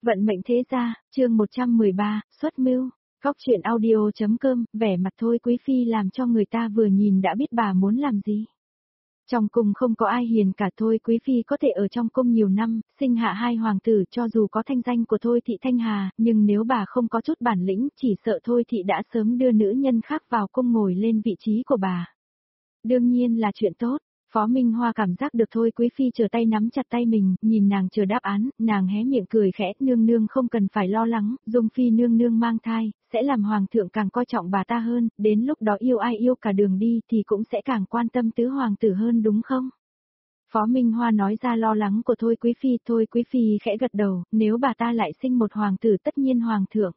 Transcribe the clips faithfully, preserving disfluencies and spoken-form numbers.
Vận mệnh thế gia, chương một trăm mười ba, xuất mưu. Góc truyện audio.com, vẻ mặt Thôi Quý Phi làm cho người ta vừa nhìn đã biết bà muốn làm gì. Trong cung không có ai hiền cả. Thôi Quý Phi có thể ở trong cung nhiều năm, sinh hạ hai hoàng tử, cho dù có thanh danh của Thôi Thị Thanh Hà, nhưng nếu bà không có chút bản lĩnh, chỉ sợ Thôi Thị đã sớm đưa nữ nhân khác vào cung ngồi lên vị trí của bà. Đương nhiên là chuyện tốt. Phó Minh Hoa cảm giác được Thôi Quý Phi chờ tay nắm chặt tay mình, nhìn nàng chờ đáp án, nàng hé miệng cười khẽ, nương nương không cần phải lo lắng, Dung Phi nương nương mang thai, sẽ làm hoàng thượng càng coi trọng bà ta hơn, đến lúc đó yêu ai yêu cả đường đi thì cũng sẽ càng quan tâm tứ hoàng tử hơn đúng không? Phó Minh Hoa nói ra lo lắng của Thôi Quý Phi. Thôi Quý Phi khẽ gật đầu, nếu bà ta lại sinh một hoàng tử tất nhiên hoàng thượng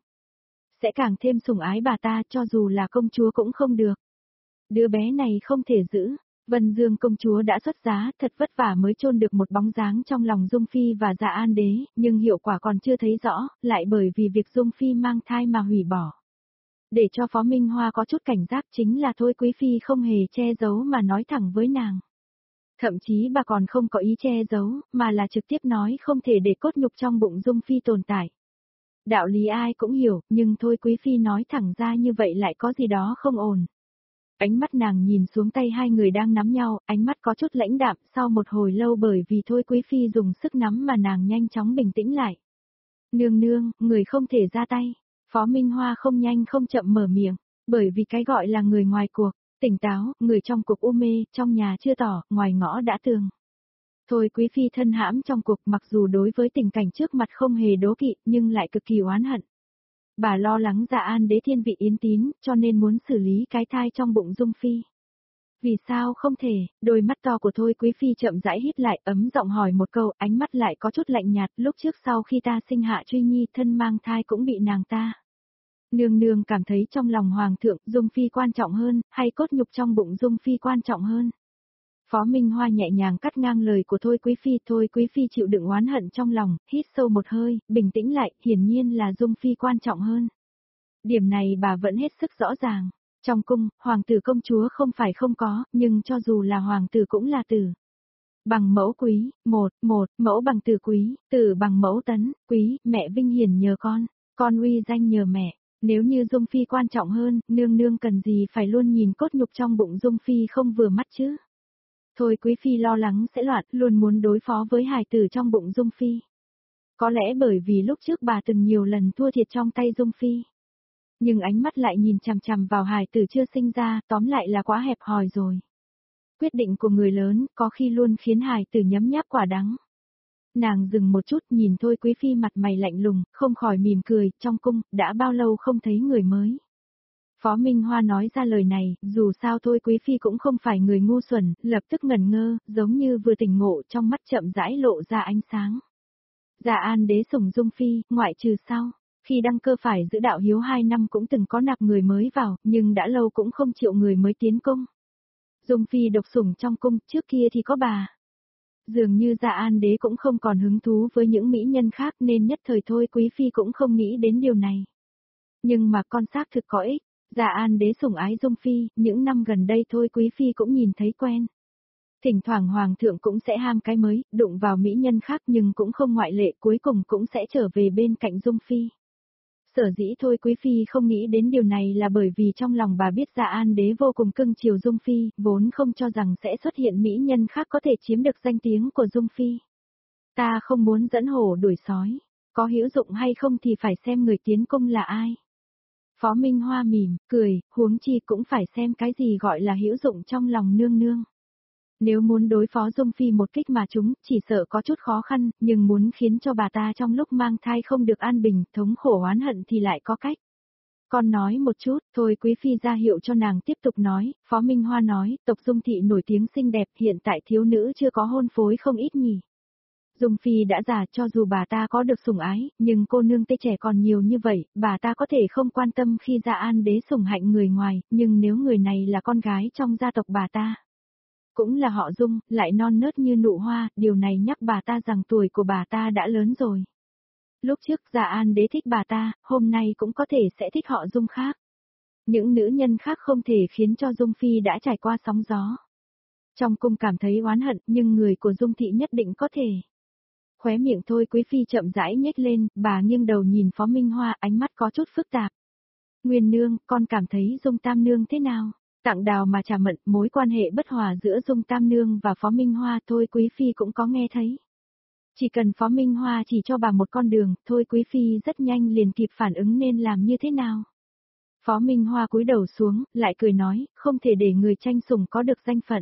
sẽ càng thêm sủng ái bà ta, cho dù là công chúa cũng không được. Đứa bé này không thể giữ. Vân Dương công chúa đã xuất giá, thật vất vả mới chôn được một bóng dáng trong lòng Dung Phi và Dạ An Đế, nhưng hiệu quả còn chưa thấy rõ, lại bởi vì việc Dung Phi mang thai mà hủy bỏ. Để cho Phó Minh Hoa có chút cảnh giác chính là Thôi Quý Phi không hề che giấu mà nói thẳng với nàng. Thậm chí bà còn không có ý che giấu, mà là trực tiếp nói không thể để cốt nhục trong bụng Dung Phi tồn tại. Đạo lý ai cũng hiểu, nhưng Thôi Quý Phi nói thẳng ra như vậy lại có gì đó không ổn. Ánh mắt nàng nhìn xuống tay hai người đang nắm nhau, ánh mắt có chút lãnh đạm, sau một hồi lâu bởi vì Thôi Quý Phi dùng sức nắm mà nàng nhanh chóng bình tĩnh lại. Nương nương, người không thể ra tay. Phó Minh Hoa không nhanh không chậm mở miệng, bởi vì cái gọi là người ngoài cuộc, tỉnh táo, người trong cuộc u mê, trong nhà chưa tỏ, ngoài ngõ đã tường. Thôi Quý Phi thân hãm trong cuộc, mặc dù đối với tình cảnh trước mặt không hề đố kỵ, nhưng lại cực kỳ oán hận. Bà lo lắng Dạ An Đế thiên vị yến tín, cho nên muốn xử lý cái thai trong bụng Dung Phi. Vì sao không thể? Đôi mắt to của Thôi Quý Phi chậm rãi hít lại, ấm giọng hỏi một câu, ánh mắt lại có chút lạnh nhạt, lúc trước sau khi ta sinh hạ Truy Nhi, thân mang thai cũng bị nàng ta. Nương nương cảm thấy trong lòng hoàng thượng, Dung Phi quan trọng hơn, hay cốt nhục trong bụng Dung Phi quan trọng hơn? Phó Minh Hoa nhẹ nhàng cắt ngang lời của Thôi Quý Phi. Thôi Quý Phi chịu đựng oán hận trong lòng, hít sâu một hơi, bình tĩnh lại, hiển nhiên là Dung Phi quan trọng hơn. Điểm này bà vẫn hết sức rõ ràng. Trong cung, hoàng tử công chúa không phải không có, nhưng cho dù là hoàng tử cũng là tử. Bằng mẫu quý, một, một, mẫu bằng tử quý, tử bằng mẫu tấn, quý, mẹ vinh hiển nhờ con, con uy danh nhờ mẹ. Nếu như Dung Phi quan trọng hơn, nương nương cần gì phải luôn nhìn cốt nhục trong bụng Dung Phi không vừa mắt chứ? Thôi Quý Phi lo lắng sẽ loạn, luôn muốn đối phó với hài tử trong bụng Dung Phi. Có lẽ bởi vì lúc trước bà từng nhiều lần thua thiệt trong tay Dung Phi. Nhưng ánh mắt lại nhìn chằm chằm vào hài tử chưa sinh ra, tóm lại là quá hẹp hòi rồi. Quyết định của người lớn, có khi luôn khiến hài tử nhấm nháp quả đắng. Nàng dừng một chút nhìn Thôi Quý Phi mặt mày lạnh lùng, không khỏi mỉm cười, trong cung, đã bao lâu không thấy người mới. Phó Minh Hoa nói ra lời này, dù sao Thôi Quý Phi cũng không phải người ngu xuẩn, lập tức ngẩn ngơ, giống như vừa tỉnh ngộ, trong mắt chậm rãi lộ ra ánh sáng. Dạ An Đế sủng Dung Phi, ngoại trừ sau, khi đăng cơ phải giữ đạo hiếu hai năm cũng từng có nạp người mới vào, nhưng đã lâu cũng không chịu người mới tiến cung. Dung Phi độc sủng trong cung, trước kia thì có bà. Dường như Dạ An Đế cũng không còn hứng thú với những mỹ nhân khác nên nhất thời Thôi Quý Phi cũng không nghĩ đến điều này. Nhưng mà con xác thực có ích. Dạ An Đế sủng ái Dung Phi, những năm gần đây Thôi Quý Phi cũng nhìn thấy quen. Thỉnh thoảng hoàng thượng cũng sẽ ham cái mới, đụng vào mỹ nhân khác nhưng cũng không ngoại lệ, cuối cùng cũng sẽ trở về bên cạnh Dung Phi. Sở dĩ Thôi Quý Phi không nghĩ đến điều này là bởi vì trong lòng bà biết Dạ An Đế vô cùng cưng chiều Dung Phi, vốn không cho rằng sẽ xuất hiện mỹ nhân khác có thể chiếm được danh tiếng của Dung Phi. Ta không muốn dẫn hổ đuổi sói, có hữu dụng hay không thì phải xem người tiến cung là ai. Phó Minh Hoa mỉm, cười, huống chi cũng phải xem cái gì gọi là hữu dụng trong lòng nương nương. Nếu muốn đối phó Dung Phi một kích mà chúng, chỉ sợ có chút khó khăn, nhưng muốn khiến cho bà ta trong lúc mang thai không được an bình, thống khổ oán hận thì lại có cách. Con nói một chút, Thôi Quý Phi ra hiệu cho nàng tiếp tục nói, Phó Minh Hoa nói, tộc Dung Thị nổi tiếng xinh đẹp, hiện tại thiếu nữ chưa có hôn phối không ít nhỉ. Dung Phi đã già, cho dù bà ta có được sủng ái, nhưng cô nương tê trẻ còn nhiều như vậy, bà ta có thể không quan tâm khi Dạ An Đế sủng hạnh người ngoài, nhưng nếu người này là con gái trong gia tộc bà ta, cũng là họ Dung, lại non nớt như nụ hoa, điều này nhắc bà ta rằng tuổi của bà ta đã lớn rồi. Lúc trước Dạ An Đế thích bà ta, hôm nay cũng có thể sẽ thích họ Dung khác. Những nữ nhân khác không thể khiến cho Dung Phi đã trải qua sóng gió. Trong cung cảm thấy oán hận, nhưng người của Dung Thị nhất định có thể. Khóe miệng Thôi Quý Phi chậm rãi nhếch lên, bà nghiêng đầu nhìn Phó Minh Hoa, ánh mắt có chút phức tạp. Nguyên nương, con cảm thấy Dung Tam nương thế nào? Tặng đào mà trà mận, mối quan hệ bất hòa giữa Dung Tam nương và Phó Minh Hoa Thôi Quý Phi cũng có nghe thấy. Chỉ cần Phó Minh Hoa chỉ cho bà một con đường, Thôi Quý Phi rất nhanh liền kịp phản ứng nên làm như thế nào. Phó Minh Hoa cúi đầu xuống, lại cười nói, không thể để người tranh sủng có được danh phận.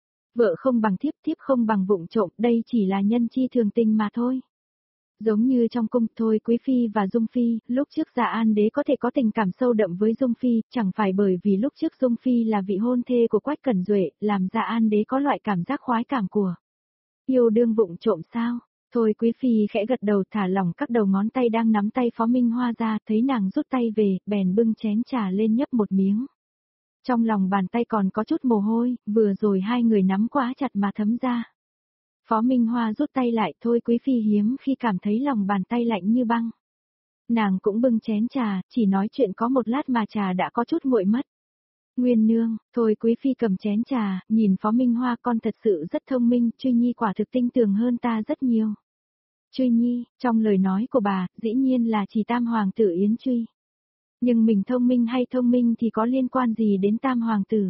Vợ không bằng thiếp, thiếp không bằng vụng trộm, đây chỉ là nhân chi thường tình mà thôi. Giống như trong cung, Thôi Quý Phi và Dung Phi, lúc trước Dạ An Đế có thể có tình cảm sâu đậm với Dung Phi, chẳng phải bởi vì lúc trước Dung Phi là vị hôn thê của Quách Cẩn Duệ, làm Dạ An Đế có loại cảm giác khoái cảm của yêu đương vụng trộm sao? Thôi Quý Phi khẽ gật đầu thả lỏng các đầu ngón tay đang nắm tay Phó Minh Hoa ra, thấy nàng rút tay về, bèn bưng chén trà lên nhấp một miếng. Trong lòng bàn tay còn có chút mồ hôi, vừa rồi hai người nắm quá chặt mà thấm ra. Phó Minh Hoa rút tay lại, Thôi Quý Phi hiếm khi cảm thấy lòng bàn tay lạnh như băng. Nàng cũng bưng chén trà, chỉ nói chuyện có một lát mà trà đã có chút nguội mất. Nguyên nương, Thôi Quý Phi cầm chén trà, nhìn Phó Minh Hoa, con thật sự rất thông minh, Truy Nhi quả thực tinh tường hơn ta rất nhiều. Truy Nhi, trong lời nói của bà, dĩ nhiên là chỉ tam hoàng tử Yến Truy. Nhưng mình thông minh hay thông minh thì có liên quan gì đến tam hoàng tử?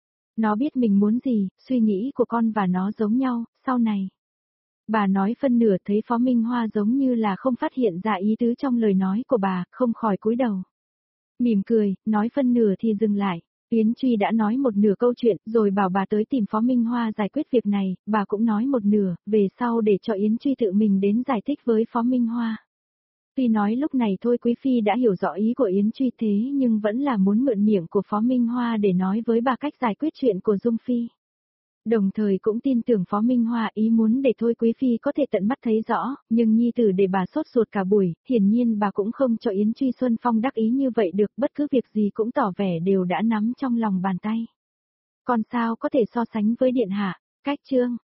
Nó biết mình muốn gì, suy nghĩ của con và nó giống nhau, sau này. Bà nói phân nửa, thấy Phó Minh Hoa giống như là không phát hiện ra ý tứ trong lời nói của bà, không khỏi cúi đầu. Mỉm cười, nói phân nửa thì dừng lại. Yến Truy đã nói một nửa câu chuyện, rồi bảo bà tới tìm Phó Minh Hoa giải quyết việc này, bà cũng nói một nửa, về sau để cho Yến Truy tự mình đến giải thích với Phó Minh Hoa. Tuy nói lúc này Thôi Quý Phi đã hiểu rõ ý của Yến Truy thế nhưng vẫn là muốn mượn miệng của Phó Minh Hoa để nói với bà cách giải quyết chuyện của Dung Phi. Đồng thời cũng tin tưởng Phó Minh Hoa ý muốn để Thôi Quý Phi có thể tận mắt thấy rõ, nhưng nhi tử để bà sốt ruột cả buổi, hiển nhiên bà cũng không cho Yến Truy Xuân Phong đắc ý như vậy được, bất cứ việc gì cũng tỏ vẻ đều đã nắm trong lòng bàn tay. Còn sao có thể so sánh với điện hạ, cách chương.